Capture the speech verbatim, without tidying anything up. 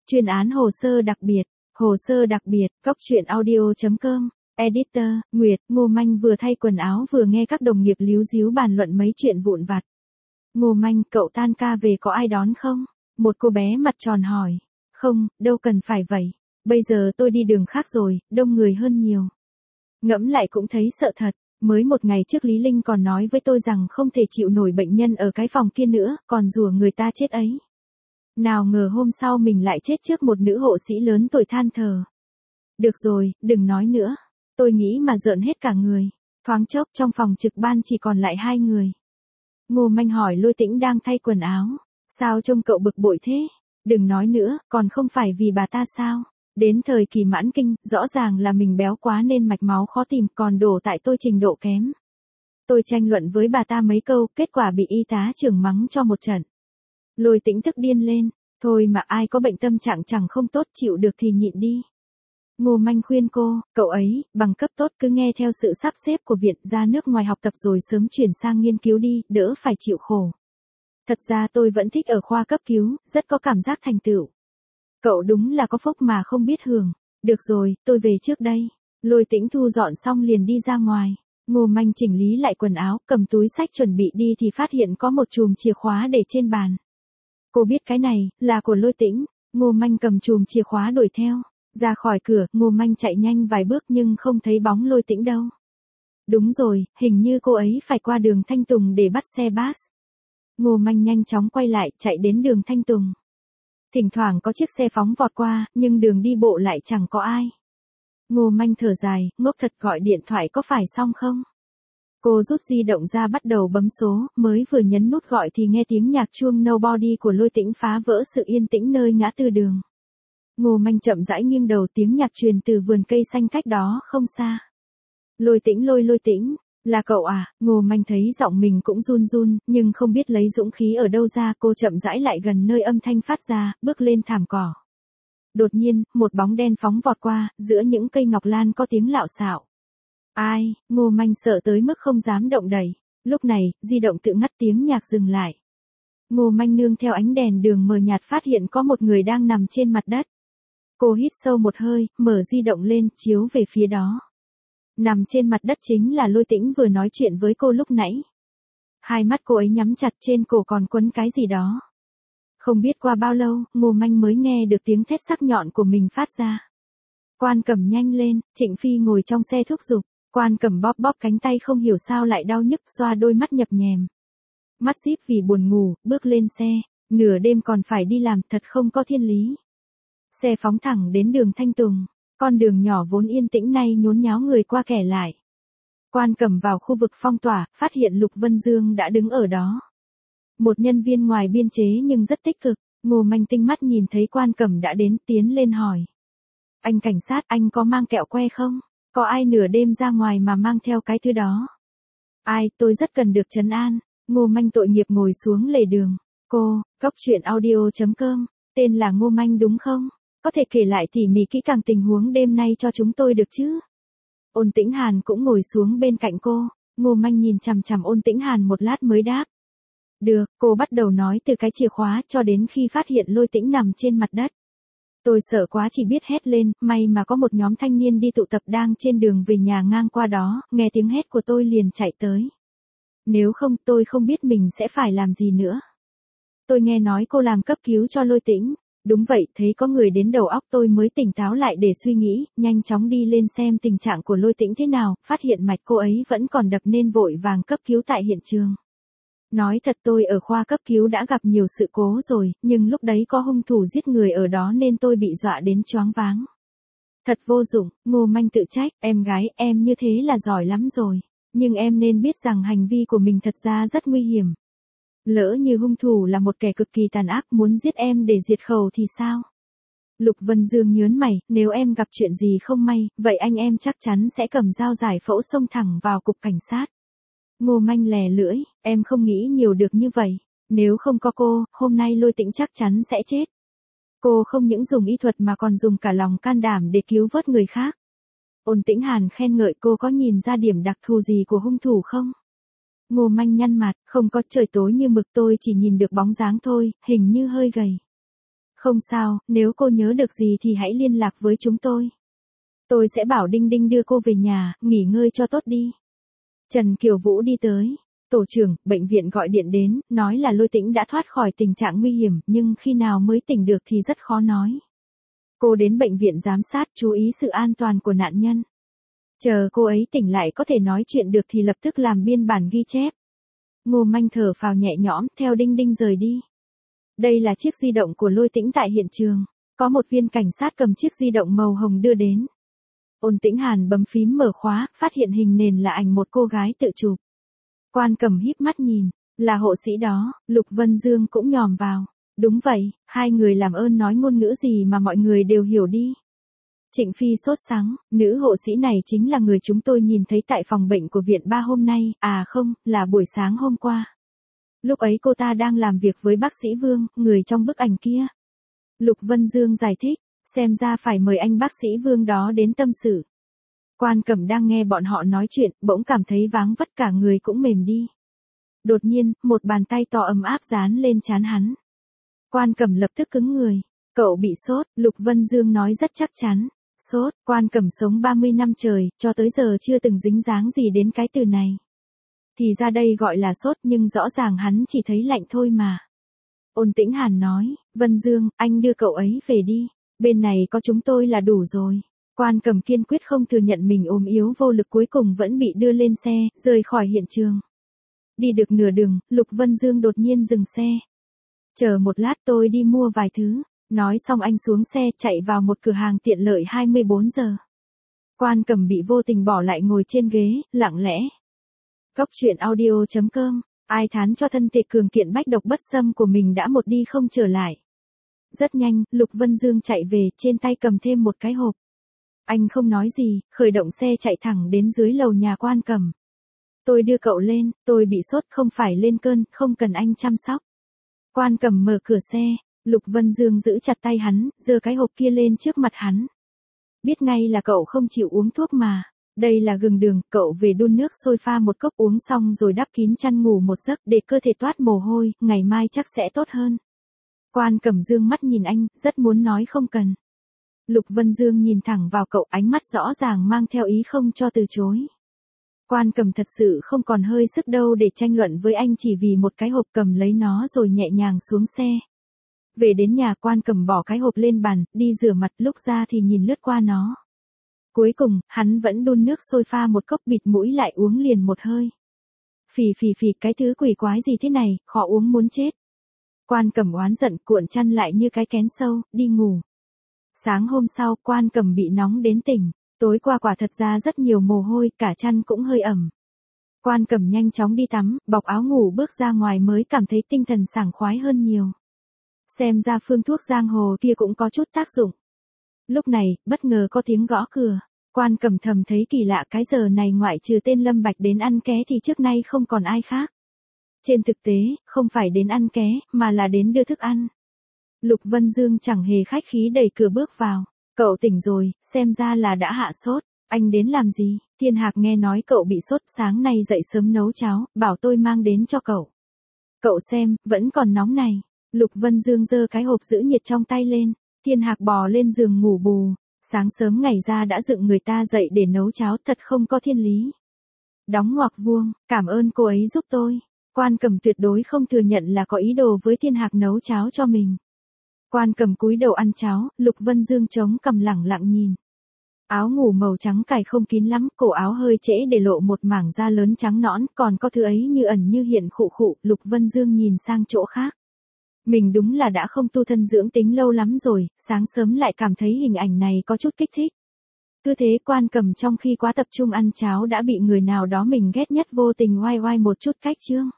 Chuyên án hồ sơ đặc biệt, hồ sơ đặc biệt, cóc truyện audio chấm com, editor, Nguyệt. Ngô Manh vừa thay quần áo vừa nghe các đồng nghiệp líu díu bàn luận mấy chuyện vụn vặt. Ngô Manh, cậu tan ca về có ai đón không? Một cô bé mặt tròn hỏi. Không, đâu cần phải vậy. Bây giờ tôi đi đường khác rồi, đông người hơn nhiều. Ngẫm lại cũng thấy sợ thật. Mới một ngày trước Lý Linh còn nói với tôi rằng không thể chịu nổi bệnh nhân ở cái phòng kia nữa, còn rủa người ta chết ấy. Nào ngờ hôm sau mình lại chết trước một nữ hộ sĩ lớn tuổi than thở. Được rồi, đừng nói nữa. Tôi nghĩ mà rợn hết cả người. Thoáng chốc trong phòng trực ban chỉ còn lại hai người. Ngô Manh hỏi Lôi Tĩnh đang thay quần áo. Sao trông cậu bực bội thế? Đừng nói nữa, còn không phải vì bà ta sao? Đến thời kỳ mãn kinh, rõ ràng là mình béo quá nên mạch máu khó tìm, còn đổ tại tôi trình độ kém. Tôi tranh luận với bà ta mấy câu, kết quả bị y tá trưởng mắng cho một trận. Lôi Tĩnh tức điên lên. Thôi mà ai có bệnh tâm trạng chẳng không tốt, chịu được thì nhịn đi. Ngô Manh khuyên cô, cậu ấy, bằng cấp tốt cứ nghe theo sự sắp xếp của viện, ra nước ngoài học tập rồi sớm chuyển sang nghiên cứu đi, đỡ phải chịu khổ. Thật ra tôi vẫn thích ở khoa cấp cứu, rất có cảm giác thành tựu. Cậu đúng là có phúc mà không biết hưởng. Được rồi, tôi về trước đây. Lôi Tĩnh thu dọn xong liền đi ra ngoài. Ngô Manh chỉnh lý lại quần áo, cầm túi xách chuẩn bị đi thì phát hiện có một chùm chìa khóa để trên bàn. Cô biết cái này, là của Lôi Tĩnh. Ngô Manh cầm chùm chìa khóa đuổi theo. Ra khỏi cửa, Ngô Manh chạy nhanh vài bước nhưng không thấy bóng Lôi Tĩnh đâu. Đúng rồi, hình như cô ấy phải qua đường Thanh Tùng để bắt xe bus. Ngô Manh nhanh chóng quay lại, chạy đến đường Thanh Tùng. Thỉnh thoảng có chiếc xe phóng vọt qua, nhưng đường đi bộ lại chẳng có ai. Ngô Manh thở dài, ngốc thật, gọi điện thoại có phải xong không? Cô rút di động ra bắt đầu bấm số, mới vừa nhấn nút gọi thì nghe tiếng nhạc chuông Nobody của Lôi Tĩnh phá vỡ sự yên tĩnh nơi ngã tư đường. Ngô Manh chậm rãi nghiêng đầu, tiếng nhạc truyền từ vườn cây xanh cách đó không xa. Lôi Tĩnh, lôi Lôi Tĩnh, là cậu à? Ngô Manh thấy giọng mình cũng run run, nhưng không biết lấy dũng khí ở đâu ra, cô chậm rãi lại gần nơi âm thanh phát ra, bước lên thảm cỏ. Đột nhiên, một bóng đen phóng vọt qua, giữa những cây ngọc lan có tiếng lạo xạo. Ai? Ngô Manh sợ tới mức không dám động đậy. Lúc này, di động tự ngắt, tiếng nhạc dừng lại. Ngô Manh nương theo ánh đèn đường mờ nhạt phát hiện có một người đang nằm trên mặt đất. Cô hít sâu một hơi, mở di động lên, chiếu về phía đó. Nằm trên mặt đất chính là Lôi Tĩnh vừa nói chuyện với cô lúc nãy. Hai mắt cô ấy nhắm chặt, trên cổ còn quấn cái gì đó. Không biết qua bao lâu, Ngô Manh mới nghe được tiếng thét sắc nhọn của mình phát ra. Quan Cẩm nhanh lên, Trịnh Phi ngồi trong xe thúc giục. Quan Cẩm bóp bóp cánh tay không hiểu sao lại đau nhức, xoa đôi mắt nhập nhèm. Mắt díp vì buồn ngủ, bước lên xe. Nửa đêm còn phải đi làm, thật không có thiên lý. Xe phóng thẳng đến đường Thanh Tùng. Con đường nhỏ vốn yên tĩnh nay nhốn nháo người qua kẻ lại. Quan Cẩm vào khu vực phong tỏa, phát hiện Lục Vân Dương đã đứng ở đó. Một nhân viên ngoài biên chế nhưng rất tích cực. Ngô Manh tinh mắt nhìn thấy Quan Cẩm đã đến, tiến lên hỏi. Anh cảnh sát, anh có mang kẹo que không? Có ai nửa đêm ra ngoài mà mang theo cái thứ đó? Ai, tôi rất cần được trấn an. Ngô Manh tội nghiệp ngồi xuống lề đường. Cô, cóc truyện audio chấm com, tên là Ngô Manh đúng không? Có thể kể lại tỉ mỉ kỹ càng tình huống đêm nay cho chúng tôi được chứ? Ôn Tĩnh Hàn cũng ngồi xuống bên cạnh cô. Ngô Manh nhìn chằm chằm Ôn Tĩnh Hàn một lát mới đáp. Được, cô bắt đầu nói từ cái chìa khóa cho đến khi phát hiện Lôi Tĩnh nằm trên mặt đất. Tôi sợ quá chỉ biết hét lên, may mà có một nhóm thanh niên đi tụ tập đang trên đường về nhà ngang qua đó, nghe tiếng hét của tôi liền chạy tới. Nếu không tôi không biết mình sẽ phải làm gì nữa. Tôi nghe nói cô làm cấp cứu cho Lôi Tĩnh. Đúng vậy, thấy có người đến đầu óc tôi mới tỉnh táo lại để suy nghĩ, nhanh chóng đi lên xem tình trạng của Lôi Tĩnh thế nào, phát hiện mạch cô ấy vẫn còn đập nên vội vàng cấp cứu tại hiện trường. Nói thật tôi ở khoa cấp cứu đã gặp nhiều sự cố rồi, nhưng lúc đấy có hung thủ giết người ở đó nên tôi bị dọa đến choáng váng. Thật vô dụng, Ngô Manh tự trách, em gái, em như thế là giỏi lắm rồi. Nhưng em nên biết rằng hành vi của mình thật ra rất nguy hiểm. Lỡ như hung thủ là một kẻ cực kỳ tàn ác muốn giết em để diệt khẩu thì sao? Lục Vân Dương nhớn mày, nếu em gặp chuyện gì không may, vậy anh em chắc chắn sẽ cầm dao giải phẫu xông thẳng vào cục cảnh sát. Ngô Manh lè lưỡi, em không nghĩ nhiều được như vậy. Nếu không có cô, hôm nay Lôi Tĩnh chắc chắn sẽ chết. Cô không những dùng y thuật mà còn dùng cả lòng can đảm để cứu vớt người khác. Ôn Tĩnh Hàn khen ngợi cô có nhìn ra điểm đặc thù gì của hung thủ không? Ngô Manh nhăn mặt, không có, trời tối như mực, tôi chỉ nhìn được bóng dáng thôi, hình như hơi gầy. Không sao, nếu cô nhớ được gì thì hãy liên lạc với chúng tôi. Tôi sẽ bảo Đinh Đinh đưa cô về nhà, nghỉ ngơi cho tốt đi. Trần Kiều Vũ đi tới. Tổ trưởng, bệnh viện gọi điện đến, nói là Lôi Tĩnh đã thoát khỏi tình trạng nguy hiểm, nhưng khi nào mới tỉnh được thì rất khó nói. Cô đến bệnh viện giám sát, chú ý sự an toàn của nạn nhân. Chờ cô ấy tỉnh lại có thể nói chuyện được thì lập tức làm biên bản ghi chép. Ngô Manh thở phào nhẹ nhõm, theo Đinh Đinh rời đi. Đây là chiếc di động của Lôi Tĩnh tại hiện trường. Có một viên cảnh sát cầm chiếc di động màu hồng đưa đến. Ôn Tĩnh Hàn bấm phím mở khóa, phát hiện hình nền là ảnh một cô gái tự chụp. Quan Cẩm híp mắt nhìn, là hộ sĩ đó, Lục Vân Dương cũng nhòm vào. Đúng vậy, hai người làm ơn nói ngôn ngữ gì mà mọi người đều hiểu đi. Trịnh Phi sốt sắng, nữ hộ sĩ này chính là người chúng tôi nhìn thấy tại phòng bệnh của viện ba hôm nay, à không, là buổi sáng hôm qua. Lúc ấy cô ta đang làm việc với bác sĩ Vương, người trong bức ảnh kia. Lục Vân Dương giải thích, xem ra phải mời anh bác sĩ Vương đó đến tâm sự. Quan Cẩm đang nghe bọn họ nói chuyện, bỗng cảm thấy váng vất cả người cũng mềm đi. Đột nhiên, một bàn tay to ấm áp dán lên trán hắn. Quan Cẩm lập tức cứng người. Cậu bị sốt, Lục Vân Dương nói rất chắc chắn. Sốt, Quan Cẩm sống ba mươi năm trời, cho tới giờ chưa từng dính dáng gì đến cái từ này. Thì ra đây gọi là sốt nhưng rõ ràng hắn chỉ thấy lạnh thôi mà. Ôn Tĩnh Hàn nói, Vân Dương, anh đưa cậu ấy về đi. Bên này có chúng tôi là đủ rồi. Quan Cẩm kiên quyết không thừa nhận mình ốm yếu vô lực, cuối cùng vẫn bị đưa lên xe, rời khỏi hiện trường. Đi được nửa đường, Lục Vân Dương đột nhiên dừng xe. Chờ một lát, tôi đi mua vài thứ. Nói xong anh xuống xe chạy vào một cửa hàng tiện lợi hai mươi bốn giờ. Quan Cẩm bị vô tình bỏ lại ngồi trên ghế, lặng lẽ. Cốc truyện audio chấm com, ai thán cho thân thể cường kiện bách độc bất xâm của mình đã một đi không trở lại. Rất nhanh, Lục Vân Dương chạy về, trên tay cầm thêm một cái hộp. Anh không nói gì, khởi động xe chạy thẳng đến dưới lầu nhà Quan Cẩm. Tôi đưa cậu lên, tôi bị sốt không phải lên cơn, không cần anh chăm sóc. Quan Cẩm mở cửa xe, Lục Vân Dương giữ chặt tay hắn, giơ cái hộp kia lên trước mặt hắn. Biết ngay là cậu không chịu uống thuốc mà. Đây là gừng đường, cậu về đun nước sôi pha một cốc uống xong rồi đắp kín chăn ngủ một giấc để cơ thể toát mồ hôi, ngày mai chắc sẽ tốt hơn. Quan Cẩm dương mắt nhìn anh, rất muốn nói không cần. Lục Vân Dương nhìn thẳng vào cậu, ánh mắt rõ ràng mang theo ý không cho từ chối. Quan Cẩm thật sự không còn hơi sức đâu để tranh luận với anh, chỉ vì một cái hộp cầm lấy nó rồi nhẹ nhàng xuống xe. Về đến nhà, Quan Cẩm bỏ cái hộp lên bàn, đi rửa mặt, lúc ra thì nhìn lướt qua nó. Cuối cùng, hắn vẫn đun nước sôi pha một cốc, bịt mũi lại uống liền một hơi. Phì phì phì, cái thứ quỷ quái gì thế này, khó uống muốn chết. Quan Cẩm oán giận, cuộn chăn lại như cái kén sâu, đi ngủ. Sáng hôm sau, Quan Cẩm bị nóng đến tỉnh. Tối qua quả thật ra rất nhiều mồ hôi, cả chăn cũng hơi ẩm. Quan Cẩm nhanh chóng đi tắm, bọc áo ngủ bước ra ngoài mới cảm thấy tinh thần sảng khoái hơn nhiều. Xem ra phương thuốc giang hồ kia cũng có chút tác dụng. Lúc này, bất ngờ có tiếng gõ cửa. Quan Cẩm thầm thấy kỳ lạ, cái giờ này ngoại trừ tên Lâm Bạch đến ăn ké thì trước nay không còn ai khác. Trên thực tế, không phải đến ăn ké, mà là đến đưa thức ăn. Lục Vân Dương chẳng hề khách khí đẩy cửa bước vào. Cậu tỉnh rồi, xem ra là đã hạ sốt. Anh đến làm gì? Thiên Hạc nghe nói cậu bị sốt, sáng nay dậy sớm nấu cháo, bảo tôi mang đến cho cậu. Cậu xem, vẫn còn nóng này. Lục Vân Dương giơ cái hộp giữ nhiệt trong tay lên. Thiên Hạc bò lên giường ngủ bù. Sáng sớm ngày ra đã dựng người ta dậy để nấu cháo, thật không có thiên lý. Đóng ngoặc vuông, cảm ơn cô ấy giúp tôi. Quan Cẩm tuyệt đối không thừa nhận là có ý đồ với Thiên Hạc nấu cháo cho mình. Quan Cẩm cúi đầu ăn cháo, Lục Vân Dương chống cằm lẳng lặng nhìn. Áo ngủ màu trắng cài không kín lắm, cổ áo hơi trễ để lộ một mảng da lớn trắng nõn, còn có thứ ấy như ẩn như hiện khụ khụ. Lục Vân Dương nhìn sang chỗ khác. Mình đúng là đã không tu thân dưỡng tính lâu lắm rồi, sáng sớm lại cảm thấy hình ảnh này có chút kích thích. Cứ thế Quan Cẩm trong khi quá tập trung ăn cháo đã bị người nào đó mình ghét nhất vô tình oai oai một chút cách chương.